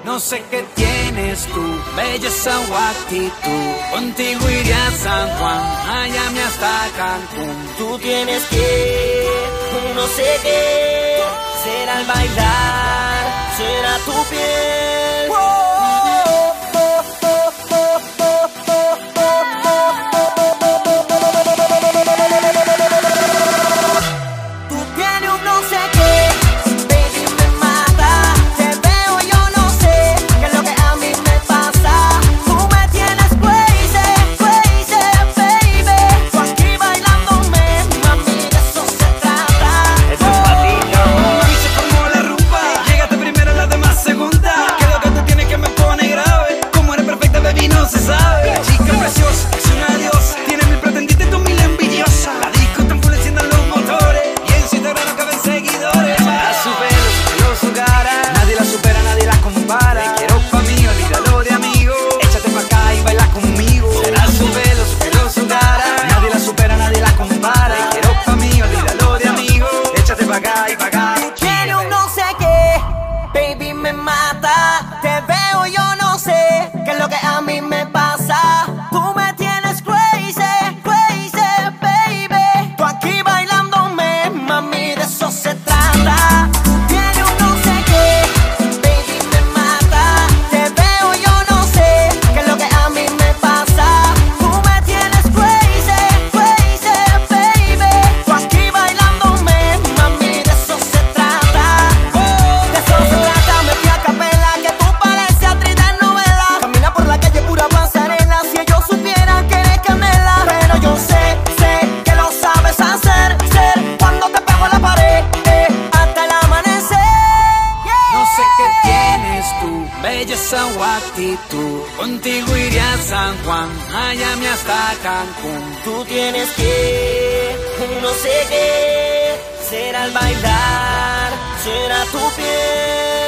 No sé qué tienes tú, belleza o actitud. Contigo iré a San Juan, Miami hasta Cancún. Tú tienes que, no sé qué, será el bailar, será tu piel. Tú tienes un no sé qué, baby me mata. Te veo, yo no sé qué es lo que a mí me pasa. Tú me tienes crazy, crazy, baby. Tú aquí bailándome, mami, de eso se trata. Esto es pa' ti, no. Mami, se formó la rumba. Llegaste primero, las demás segunda. Que lo que tú tienes que me pone grave. Como eres perfecta, baby, no se sabe. Chica preciosa, es una diosa. Tiene mil pretendientes, tú mil envidiosas. La disco está enfureciendo los motores. Y en su Instagram no caben seguidores. A su pelo, su cara. Nadie la supera, nadie la compara. Te quiero pa' mí, olvídalo de amigo. Échate pa' acá y baila conmigo. Será su pelo, su cara. Nadie la supera, nadie la compara. Te quiero pa' mí, olvídalo de amigo. Échate pa' acá y pa' acá. Tú tienes un no sé qué, baby me mata. Te veo, yo no sé qué es lo que a mí me pasa. Tú me tienes crazy, crazy, baby. Tú aquí bailándome, mami, de eso se trata. Tú tienes un no sé qué, baby me mata. Te veo, yo no sé qué es lo que a mí me pasa. Tú me tienes crazy, crazy, baby. Tú aquí bailándome, mami, de eso se trata. De eso se trata, me fui a capela, que tú pareces actriz de novela. Camina por la calle pura pasarela, si ellos supieran que eres canela. Pero yo sé que lo sabes hacer, ser cuando te pego a la pared, hasta el amanecer. No sé qué tienes tú, belleza o actitud. Contigo iré a San Juan, Miami hasta Cancún. Tú tienes que, no sé qué, será el bailar, será tu piel.